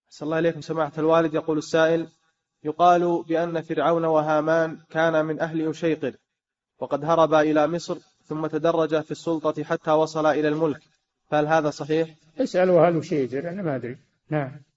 صلى الله عليكم سماحة الوالد. يقول السائل: يقال بأن فرعون وهامان كان من أهل أشيقر، وقد هربا إلى مصر ثم تدرج في السلطة حتى وصل إلى الملك، فهل هذا صحيح؟ اسألوا أهل شيجر، أنا ما أدري. نعم.